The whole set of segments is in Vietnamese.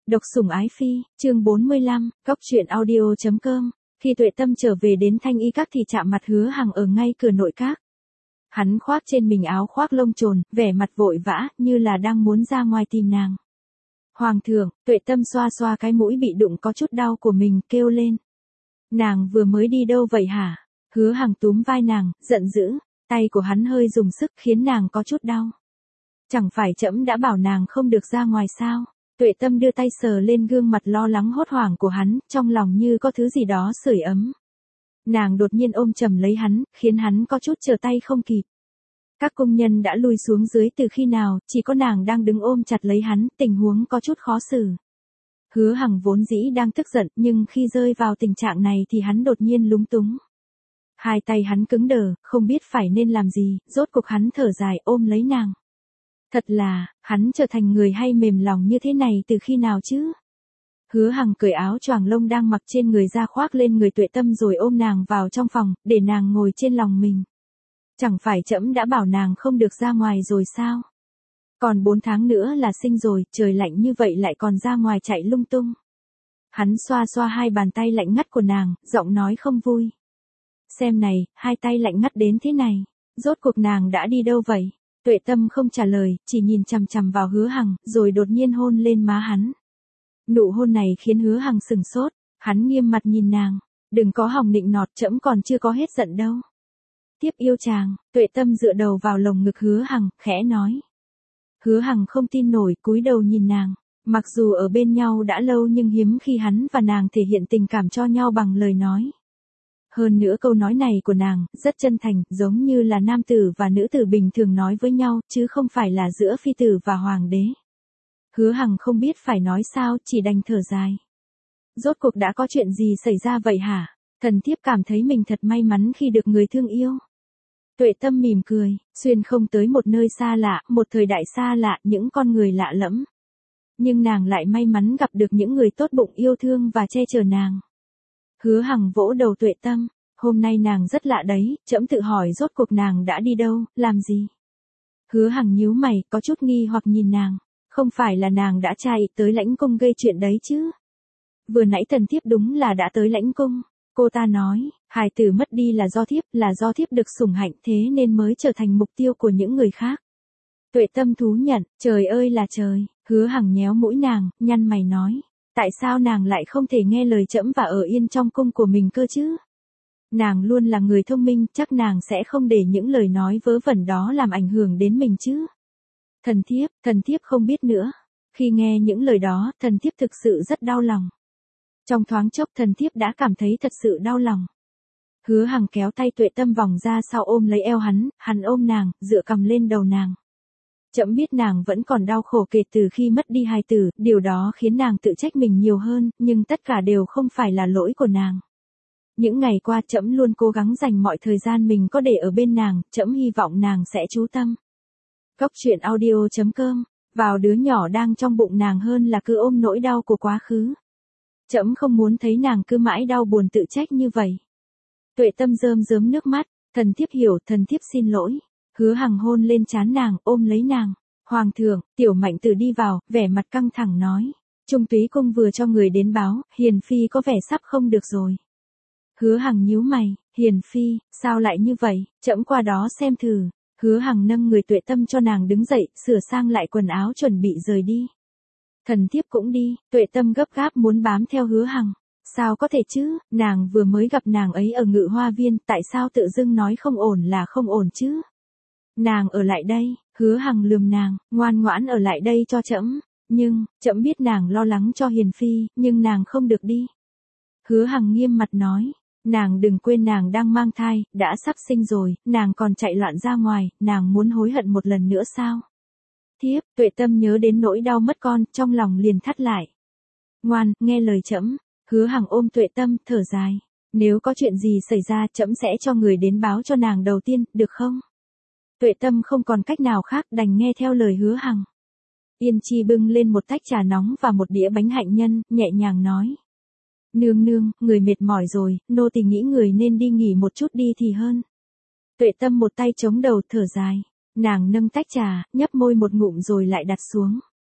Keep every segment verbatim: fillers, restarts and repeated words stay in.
Độc sủng ái phi, chương bốn mươi lăm, cóc truyện audio chấm com. Khi Tuệ Tâm trở về đến Thanh Y Các thì chạm mặt Hứa Hằng ở ngay cửa nội các. Hắn khoác trên mình áo khoác lông trồn, vẻ mặt vội vã, như là đang muốn ra ngoài tìm nàng. Hoàng thượng, Tuệ Tâm xoa xoa cái mũi bị đụng có chút đau của mình, kêu lên. Nàng vừa mới đi đâu vậy hả? Hứa Hằng túm vai nàng, giận dữ, tay của hắn hơi dùng sức khiến nàng có chút đau. Chẳng phải trẫm đã bảo nàng không được ra ngoài sao? Tuệ Tâm đưa tay sờ lên gương mặt lo lắng hốt hoảng của hắn, trong lòng như có thứ gì đó sưởi ấm. Nàng đột nhiên ôm chầm lấy hắn, khiến hắn có chút trở tay không kịp. Các công nhân đã lui xuống dưới từ khi nào, chỉ có nàng đang đứng ôm chặt lấy hắn, tình huống có chút khó xử. Hứa Hằng vốn dĩ đang tức giận, nhưng khi rơi vào tình trạng này thì hắn đột nhiên lúng túng. Hai tay hắn cứng đờ, không biết phải nên làm gì, rốt cục hắn thở dài ôm lấy nàng. Thật là, hắn trở thành người hay mềm lòng như thế này từ khi nào chứ? Hứa Hằng cởi áo choàng lông đang mặc trên người ra khoác lên người Tuệ Tâm rồi ôm nàng vào trong phòng, để nàng ngồi trên lòng mình. Chẳng phải trẫm đã bảo nàng không được ra ngoài rồi sao? Còn bốn tháng nữa là sinh rồi, trời lạnh như vậy lại còn ra ngoài chạy lung tung. Hắn xoa xoa hai bàn tay lạnh ngắt của nàng, giọng nói không vui. Xem này, hai tay lạnh ngắt đến thế này, rốt cuộc nàng đã đi đâu vậy? Tuệ Tâm không trả lời, chỉ nhìn chằm chằm vào Hứa Hằng, rồi đột nhiên hôn lên má hắn. Nụ hôn này khiến Hứa Hằng sừng sốt, hắn nghiêm mặt nhìn nàng, đừng có hòng nịnh nọt, trẫm còn chưa có hết giận đâu. Tiếp yêu chàng, Tuệ Tâm dựa đầu vào lồng ngực Hứa Hằng, khẽ nói. Hứa Hằng không tin nổi, cúi đầu nhìn nàng, mặc dù ở bên nhau đã lâu nhưng hiếm khi hắn và nàng thể hiện tình cảm cho nhau bằng lời nói. Hơn nữa câu nói này của nàng, rất chân thành, giống như là nam tử và nữ tử bình thường nói với nhau, chứ không phải là giữa phi tử và hoàng đế. Hứa Hằng không biết phải nói sao, chỉ đành thở dài. Rốt cuộc đã có chuyện gì xảy ra vậy hả? Thần thiếp cảm thấy mình thật may mắn khi được người thương yêu. Tuệ Tâm mỉm cười, xuyên không tới một nơi xa lạ, một thời đại xa lạ, những con người lạ lẫm. Nhưng nàng lại may mắn gặp được những người tốt bụng yêu thương và che chở nàng. Hứa Hằng vỗ đầu Tuệ Tâm, hôm nay nàng rất lạ đấy, trẫm tự hỏi rốt cuộc nàng đã đi đâu, làm gì? Hứa Hằng nhíu mày, có chút nghi hoặc nhìn nàng, không phải là nàng đã chạy tới lãnh cung gây chuyện đấy chứ? Vừa nãy thần thiếp đúng là đã tới lãnh cung, cô ta nói, hài tử mất đi là do thiếp, là do thiếp được sủng hạnh thế nên mới trở thành mục tiêu của những người khác. Tuệ Tâm thú nhận, trời ơi là trời, Hứa Hằng nhéo mũi nàng, nhăn mày nói. Tại sao nàng lại không thể nghe lời trẫm và ở yên trong cung của mình cơ chứ? Nàng luôn là người thông minh, chắc nàng sẽ không để những lời nói vớ vẩn đó làm ảnh hưởng đến mình chứ? Thần thiếp, thần thiếp không biết nữa. Khi nghe những lời đó, thần thiếp thực sự rất đau lòng. Trong thoáng chốc thần thiếp đã cảm thấy thật sự đau lòng. Hứa Hằng kéo tay Tuệ Tâm vòng ra sau ôm lấy eo hắn, hắn ôm nàng, dựa cằm lên đầu nàng. Trẫm biết nàng vẫn còn đau khổ kể từ khi mất đi hài tử, điều đó khiến nàng tự trách mình nhiều hơn, nhưng tất cả đều không phải là lỗi của nàng. Những ngày qua trẫm luôn cố gắng dành mọi thời gian mình có để ở bên nàng, trẫm hy vọng nàng sẽ chú tâm. Cóc truyện audio chấm com, vào đứa nhỏ đang trong bụng nàng hơn là cứ ôm nỗi đau của quá khứ. Trẫm không muốn thấy nàng cứ mãi đau buồn tự trách như vậy. Tuệ Tâm rơm rớm nước mắt, thần thiếp hiểu, thần thiếp xin lỗi. Hứa Hằng hôn lên trán nàng, ôm lấy nàng. Hoàng thượng, Tiểu Mạnh Tử đi vào, vẻ mặt căng thẳng nói. Trung Túy cung vừa cho người đến báo, Hiền Phi có vẻ sắp không được rồi. Hứa Hằng nhíu mày, Hiền Phi, sao lại như vậy, trẫm qua đó xem thử. Hứa Hằng nâng người Tuệ Tâm cho nàng đứng dậy, sửa sang lại quần áo chuẩn bị rời đi. Thần thiếp cũng đi, Tuệ Tâm gấp gáp muốn bám theo Hứa Hằng. Sao có thể chứ, nàng vừa mới gặp nàng ấy ở Ngự Hoa Viên, tại sao tự dưng nói không ổn là không ổn chứ? Nàng ở lại đây, Hứa Hằng lườm nàng, ngoan ngoãn ở lại đây cho trẫm, nhưng, trẫm biết nàng lo lắng cho Hiền Phi, nhưng nàng không được đi. Hứa Hằng nghiêm mặt nói, nàng đừng quên nàng đang mang thai, đã sắp sinh rồi, nàng còn chạy loạn ra ngoài, nàng muốn hối hận một lần nữa sao? Thiếp, Tuệ Tâm nhớ đến nỗi đau mất con, trong lòng liền thắt lại. Ngoan, nghe lời trẫm. Hứa Hằng ôm Tuệ Tâm, thở dài, nếu có chuyện gì xảy ra trẫm sẽ cho người đến báo cho nàng đầu tiên, được không? Tuệ Tâm không còn cách nào khác đành nghe theo lời Hứa Hằng. Yên Chi bưng lên một tách trà nóng và một đĩa bánh hạnh nhân, nhẹ nhàng nói. Nương nương, người mệt mỏi rồi, nô tỳ nghĩ người nên đi nghỉ một chút đi thì hơn. Tuệ Tâm một tay chống đầu thở dài, nàng nâng tách trà, nhấp môi một ngụm rồi lại đặt xuống.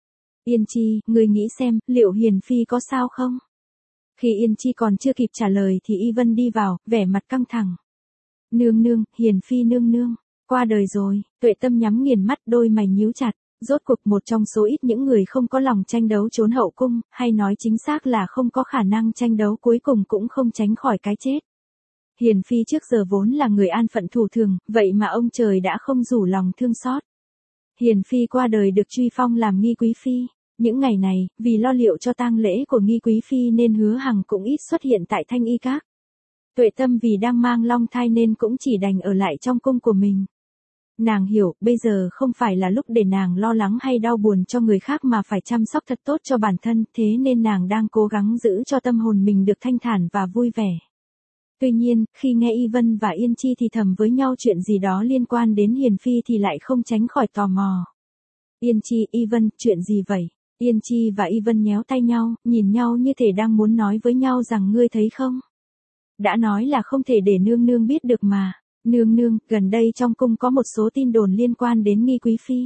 Yên Chi, ngươi nghĩ xem, liệu Hiền Phi có sao không? Khi Yên Chi còn chưa kịp trả lời thì Y Vân đi vào, vẻ mặt căng thẳng. Nương nương, Hiền Phi nương nương, qua đời rồi. Tuệ Tâm nhắm nghiền mắt, đôi mày nhíu chặt. Rốt cuộc một trong số ít những người không có lòng tranh đấu trốn hậu cung, hay nói chính xác là không có khả năng tranh đấu, cuối cùng cũng không tránh khỏi cái chết. Hiền Phi trước giờ vốn là người an phận thủ thường, vậy mà ông trời đã không rủ lòng thương xót. Hiền Phi qua đời được truy phong làm nghi quý phi. Những ngày này, vì lo liệu cho tang lễ của nghi quý phi nên Hứa Hằng cũng ít xuất hiện tại Thanh Y Các. Tuệ Tâm vì đang mang long thai nên cũng chỉ đành ở lại trong cung của mình. Nàng hiểu, bây giờ không phải là lúc để nàng lo lắng hay đau buồn cho người khác mà phải chăm sóc thật tốt cho bản thân, thế nên nàng đang cố gắng giữ cho tâm hồn mình được thanh thản và vui vẻ. Tuy nhiên, khi nghe Y Vân và Yên Chi thì thầm với nhau chuyện gì đó liên quan đến Hiền Phi thì lại không tránh khỏi tò mò. Yên Chi, Y Vân, chuyện gì vậy? Yên Chi và Y Vân nhéo tay nhau, nhìn nhau như thể đang muốn nói với nhau rằng ngươi thấy không? Đã nói là không thể để nương nương biết được mà. Nương nương, gần đây trong cung có một số tin đồn liên quan đến nghi quý phi.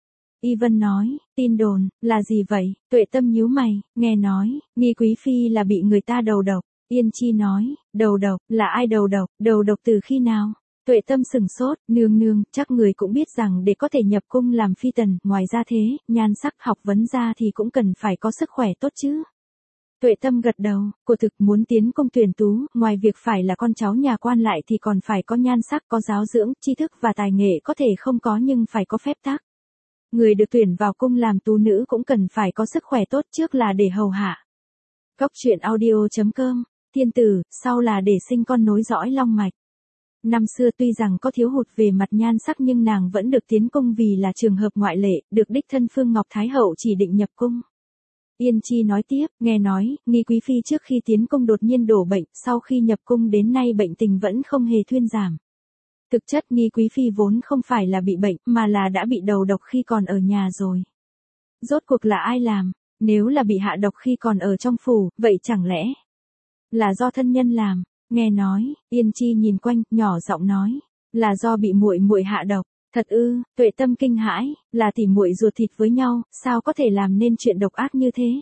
Y Vân nói, tin đồn, là gì vậy? Tuệ Tâm nhíu mày, nghe nói, nghi quý phi là bị người ta đầu độc. Yên Chi nói, đầu độc, là ai đầu độc, đầu độc từ khi nào? Tuệ Tâm sừng sốt, nương nương, chắc người cũng biết rằng để có thể nhập cung làm phi tần, ngoài ra thế, nhan sắc học vấn ra thì cũng cần phải có sức khỏe tốt chứ. Tuệ Tâm gật đầu, cô thực muốn tiến cung tuyển tú, ngoài việc phải là con cháu nhà quan lại thì còn phải có nhan sắc, có giáo dưỡng, tri thức và tài nghệ có thể không có nhưng phải có phép tắc. Người được tuyển vào cung làm tú nữ cũng cần phải có sức khỏe tốt trước là để hầu hạ. Cốc truyện audio chấm com, thiên tử, sau là để sinh con nối dõi long mạch. Năm xưa tuy rằng có thiếu hụt về mặt nhan sắc nhưng nàng vẫn được tiến cung vì là trường hợp ngoại lệ, được đích thân Phương Ngọc Thái Hậu chỉ định nhập cung. Yên Chi nói tiếp, nghe nói, nghi quý phi trước khi tiến cung đột nhiên đổ bệnh, sau khi nhập cung đến nay bệnh tình vẫn không hề thuyên giảm. Thực chất nghi quý phi vốn không phải là bị bệnh, mà là đã bị đầu độc khi còn ở nhà rồi. Rốt cuộc là ai làm? Nếu là bị hạ độc khi còn ở trong phủ, vậy chẳng lẽ là do thân nhân làm? Nghe nói, Yên Chi nhìn quanh, nhỏ giọng nói, là do bị muội muội hạ độc. Thật ư? Tuệ Tâm kinh hãi, là tỉ muội ruột thịt với nhau, sao có thể làm nên chuyện độc ác như thế?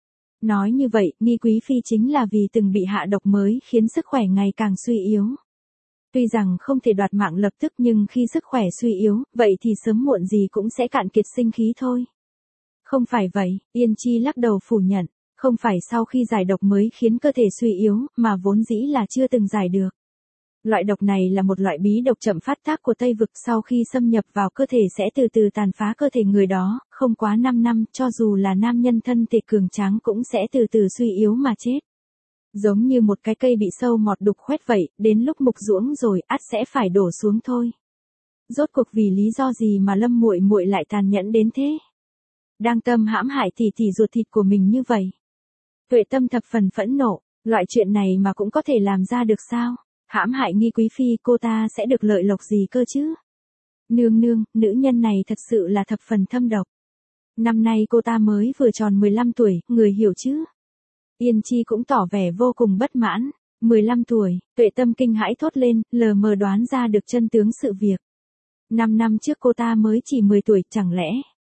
Nói như vậy, nghi quý phi chính là vì từng bị hạ độc mới khiến sức khỏe ngày càng suy yếu. Tuy rằng không thể đoạt mạng lập tức nhưng khi sức khỏe suy yếu, vậy thì sớm muộn gì cũng sẽ cạn kiệt sinh khí thôi. Không phải vậy, Yên Chi lắc đầu phủ nhận, không phải sau khi giải độc mới khiến cơ thể suy yếu, mà vốn dĩ là chưa từng giải được. Loại độc này là một loại bí độc chậm phát tác của Tây Vực, sau khi xâm nhập vào cơ thể sẽ từ từ tàn phá cơ thể người đó, không quá năm năm, cho dù là nam nhân thân thể cường tráng cũng sẽ từ từ suy yếu mà chết. Giống như một cái cây bị sâu mọt đục khoét vậy, đến lúc mục ruỗng rồi, ắt sẽ phải đổ xuống thôi. Rốt cuộc vì lý do gì mà Lâm muội muội lại tàn nhẫn đến thế? Đang tâm hãm hại tỷ tỷ ruột thịt của mình như vậy. Tuệ Tâm thập phần phẫn nộ, loại chuyện này mà cũng có thể làm ra được sao? Hãm hại nghi quý phi, cô ta sẽ được lợi lộc gì cơ chứ? Nương nương, nữ nhân này thật sự là thập phần thâm độc. Năm nay cô ta mới vừa tròn mười lăm tuổi, người hiểu chứ? Yên Chi cũng tỏ vẻ vô cùng bất mãn. mười lăm tuổi, Tuệ Tâm kinh hãi thốt lên, lờ mờ đoán ra được chân tướng sự việc. Năm năm trước cô ta mới chỉ mười tuổi, chẳng lẽ?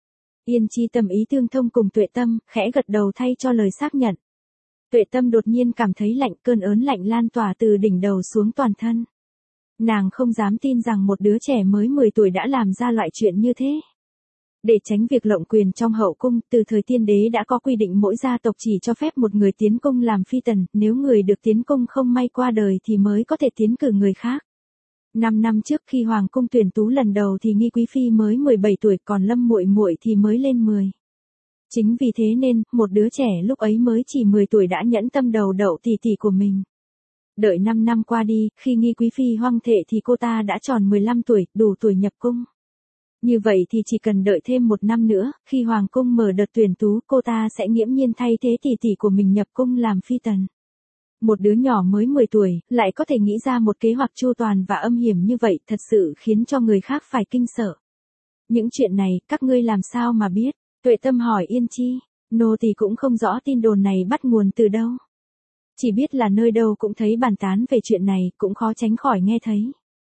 Yên Chi tâm ý tương thông cùng Tuệ Tâm, khẽ gật đầu thay cho lời xác nhận. Tuệ Tâm đột nhiên cảm thấy lạnh, cơn ớn lạnh lan tỏa từ đỉnh đầu xuống toàn thân. Nàng không dám tin rằng một đứa trẻ mới mười tuổi đã làm ra loại chuyện như thế. Để tránh việc lộng quyền trong hậu cung, từ thời tiên đế đã có quy định mỗi gia tộc chỉ cho phép một người tiến cung làm phi tần, nếu người được tiến cung không may qua đời thì mới có thể tiến cử người khác. Năm năm trước khi hoàng cung tuyển tú lần đầu thì nghi quý phi mới mười bảy tuổi, còn Lâm muội muội thì mới lên mười. Chính vì thế nên, một đứa trẻ lúc ấy mới chỉ mười tuổi đã nhẫn tâm đầu đậu tỷ tỷ của mình. Đợi năm năm qua đi, khi nghi quý phi hoang thệ thì cô ta đã tròn mười lăm tuổi, đủ tuổi nhập cung. Như vậy thì chỉ cần đợi thêm một năm nữa, khi hoàng cung mở đợt tuyển tú, cô ta sẽ nghiễm nhiên thay thế tỷ tỷ của mình nhập cung làm phi tần. Một đứa nhỏ mới mười tuổi, lại có thể nghĩ ra một kế hoạch chu toàn và âm hiểm như vậy, thật sự khiến cho người khác phải kinh sợ. Những chuyện này, các ngươi làm sao mà biết? Tuệ Tâm hỏi Yên Chi, nô tỳ cũng không rõ tin đồn này bắt nguồn từ đâu. Chỉ biết là nơi đâu cũng thấy bàn tán về chuyện này, cũng khó tránh khỏi nghe thấy.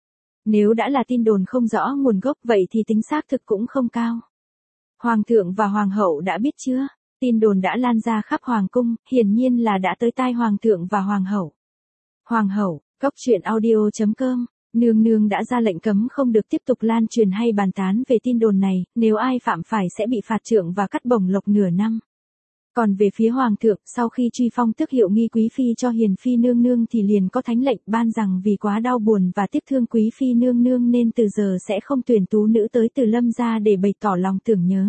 Nếu đã là tin đồn không rõ nguồn gốc vậy thì tính xác thực cũng không cao. Hoàng thượng và hoàng hậu đã biết chưa? tin đồn đã lan ra khắp hoàng cung, hiển nhiên là đã tới tai hoàng thượng và hoàng hậu. Hoàng hậu, cốc truyện audio chấm com, nương nương đã ra lệnh cấm không được tiếp tục lan truyền hay bàn tán về tin đồn này, nếu ai phạm phải sẽ bị phạt trượng và cắt bổng lộc nửa năm. Còn về phía hoàng thượng, sau khi truy phong tước hiệu nghi quý phi cho hiền phi nương nương thì liền có thánh lệnh ban rằng vì quá đau buồn và tiếc thương quý phi nương nương nên từ giờ sẽ không tuyển tú nữ tới từ Lâm gia để bày tỏ lòng tưởng nhớ.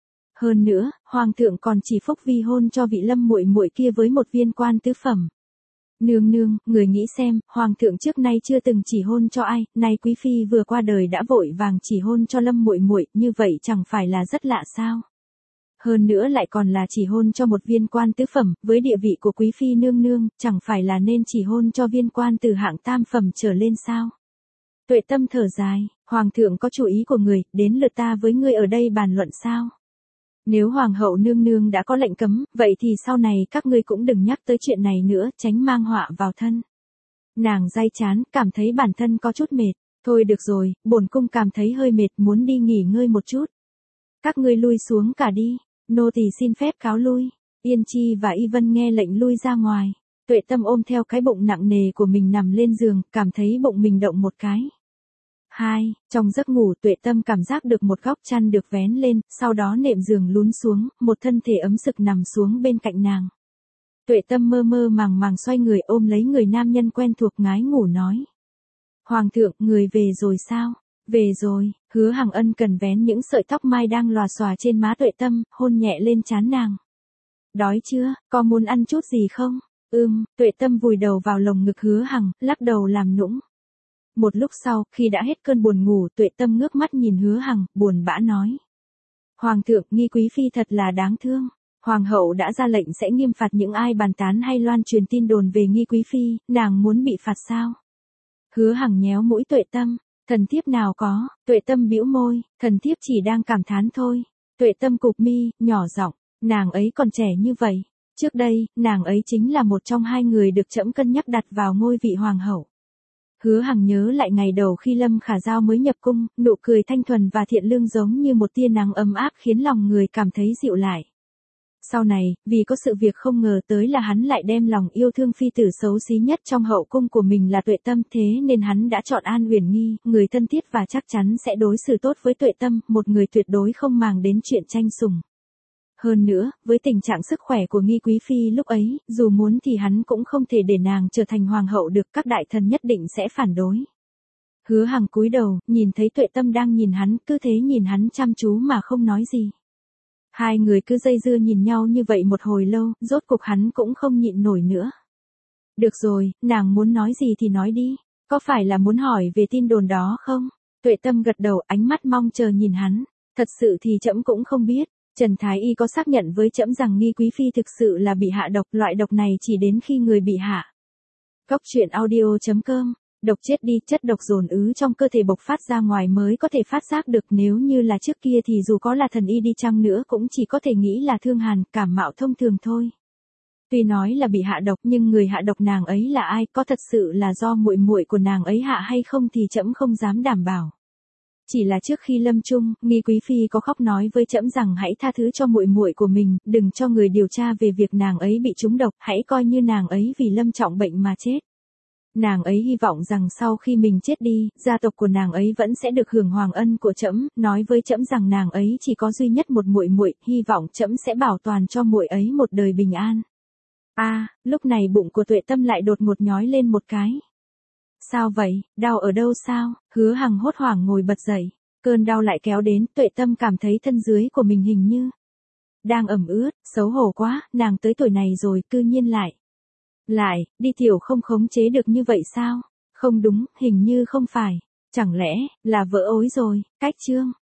Hơn nữa, hoàng thượng còn chỉ phúc vi hôn cho vị Lâm muội muội kia với một viên quan tứ phẩm. Nương nương, người nghĩ xem, hoàng thượng trước nay chưa từng chỉ hôn cho ai, nay quý phi vừa qua đời đã vội vàng chỉ hôn cho Lâm muội muội, như vậy chẳng phải là rất lạ sao? Hơn nữa lại còn là chỉ hôn cho một viên quan tứ phẩm, với địa vị của quý phi nương nương, chẳng phải là nên chỉ hôn cho viên quan từ hạng tam phẩm trở lên sao? Tuệ Tâm thở dài, hoàng thượng có chủ ý của người, đến lượt ta với ngươi ở đây bàn luận sao? Nếu hoàng hậu nương nương đã có lệnh cấm, vậy thì sau này các ngươi cũng đừng nhắc tới chuyện này nữa, tránh mang họa vào thân. Nàng day chán, cảm thấy bản thân có chút mệt. Thôi được rồi, bổn cung cảm thấy hơi mệt, muốn đi nghỉ ngơi một chút. Các ngươi lui xuống cả đi, nô tỳ xin phép cáo lui. Yên Chi và Y Vân nghe lệnh lui ra ngoài. Tuệ Tâm ôm theo cái bụng nặng nề của mình nằm lên giường, cảm thấy bụng mình động một cái. Hai, trong giấc ngủ Tuệ Tâm cảm giác được một góc chăn được vén lên, sau đó nệm giường lún xuống, một thân thể ấm sực nằm xuống bên cạnh nàng. Tuệ Tâm mơ mơ màng màng xoay người ôm lấy người nam nhân quen thuộc ngái ngủ nói. Hoàng thượng, người về rồi sao? Về rồi, Hứa Hằng ân cần vén những sợi tóc mai đang lòa xòa trên má Tuệ Tâm, hôn nhẹ lên trán nàng. Đói chưa, có muốn ăn chút gì không? Ừm, Tuệ Tâm vùi đầu vào lồng ngực Hứa Hằng, lắc đầu làm nũng. Một lúc sau, khi đã hết cơn buồn ngủ, Tuệ Tâm ngước mắt nhìn Hứa Hằng, buồn bã nói. Hoàng thượng, nghi quý phi thật là đáng thương. Hoàng hậu đã ra lệnh sẽ nghiêm phạt những ai bàn tán hay loan truyền tin đồn về nghi quý phi, nàng muốn bị phạt sao? Hứa Hằng nhéo mũi Tuệ Tâm, thần thiếp nào có, Tuệ Tâm bĩu môi, thần thiếp chỉ đang cảm thán thôi. Tuệ Tâm cụp mi, nhỏ giọng, nàng ấy còn trẻ như vậy. Trước đây, nàng ấy chính là một trong hai người được trẫm cân nhắc đặt vào ngôi vị hoàng hậu. Hứa Hằng nhớ lại ngày đầu khi Lâm Khả Giao mới nhập cung, nụ cười thanh thuần và thiện lương giống như một tia nắng ấm áp khiến lòng người cảm thấy dịu lại. Sau này, vì có sự việc không ngờ tới là hắn lại đem lòng yêu thương phi tử xấu xí nhất trong hậu cung của mình là Tuệ Tâm, thế nên hắn đã chọn An Uyển Nghi, người thân thiết và chắc chắn sẽ đối xử tốt với Tuệ Tâm, một người tuyệt đối không màng đến chuyện tranh sủng. Hơn nữa, với tình trạng sức khỏe của nghi quý phi lúc ấy, dù muốn thì hắn cũng không thể để nàng trở thành hoàng hậu được, các đại thần nhất định sẽ phản đối. Hứa Hằng cúi đầu, nhìn thấy Tuệ Tâm đang nhìn hắn, cứ thế nhìn hắn chăm chú mà không nói gì. Hai người cứ dây dưa nhìn nhau như vậy một hồi lâu, rốt cục hắn cũng không nhịn nổi nữa. Được rồi, nàng muốn nói gì thì nói đi, có phải là muốn hỏi về tin đồn đó không? Tuệ Tâm gật đầu, ánh mắt mong chờ nhìn hắn, thật sự thì trẫm cũng không biết. Trần Thái Y có xác nhận với trẫm rằng nghi quý phi thực sự là bị hạ độc, loại độc này chỉ đến khi người bị hạ. Cốc truyện audio chấm com, độc chết đi, chất độc dồn ứ trong cơ thể bộc phát ra ngoài mới có thể phát giác được, nếu như là trước kia thì dù có là thần y đi chăng nữa cũng chỉ có thể nghĩ là thương hàn, cảm mạo thông thường thôi. Tuy nói là bị hạ độc nhưng người hạ độc nàng ấy là ai, có thật sự là do muội muội của nàng ấy hạ hay không thì trẫm không dám đảm bảo. Chỉ là trước khi lâm chung, nghi quý phi có khóc nói với trẫm rằng hãy tha thứ cho muội muội của mình, đừng cho người điều tra về việc nàng ấy bị trúng độc, hãy coi như nàng ấy vì lâm trọng bệnh mà chết. Nàng ấy hy vọng rằng sau khi mình chết đi, gia tộc của nàng ấy vẫn sẽ được hưởng hoàng ân của trẫm, nói với trẫm rằng nàng ấy chỉ có duy nhất một muội muội, hy vọng trẫm sẽ bảo toàn cho muội ấy một đời bình an. A, à, lúc này bụng của Tuệ Tâm lại đột ngột nhói lên một cái. Sao vậy, đau ở đâu sao? Hứa Hằng hốt hoảng ngồi bật dậy, cơn đau lại kéo đến, Tuệ Tâm cảm thấy thân dưới của mình hình như đang ẩm ướt, xấu hổ quá, nàng tới tuổi này rồi, cư nhiên lại. Lại, đi tiểu không khống chế được như vậy sao? Không đúng, hình như không phải. Chẳng lẽ, là vỡ ối rồi, cách chương.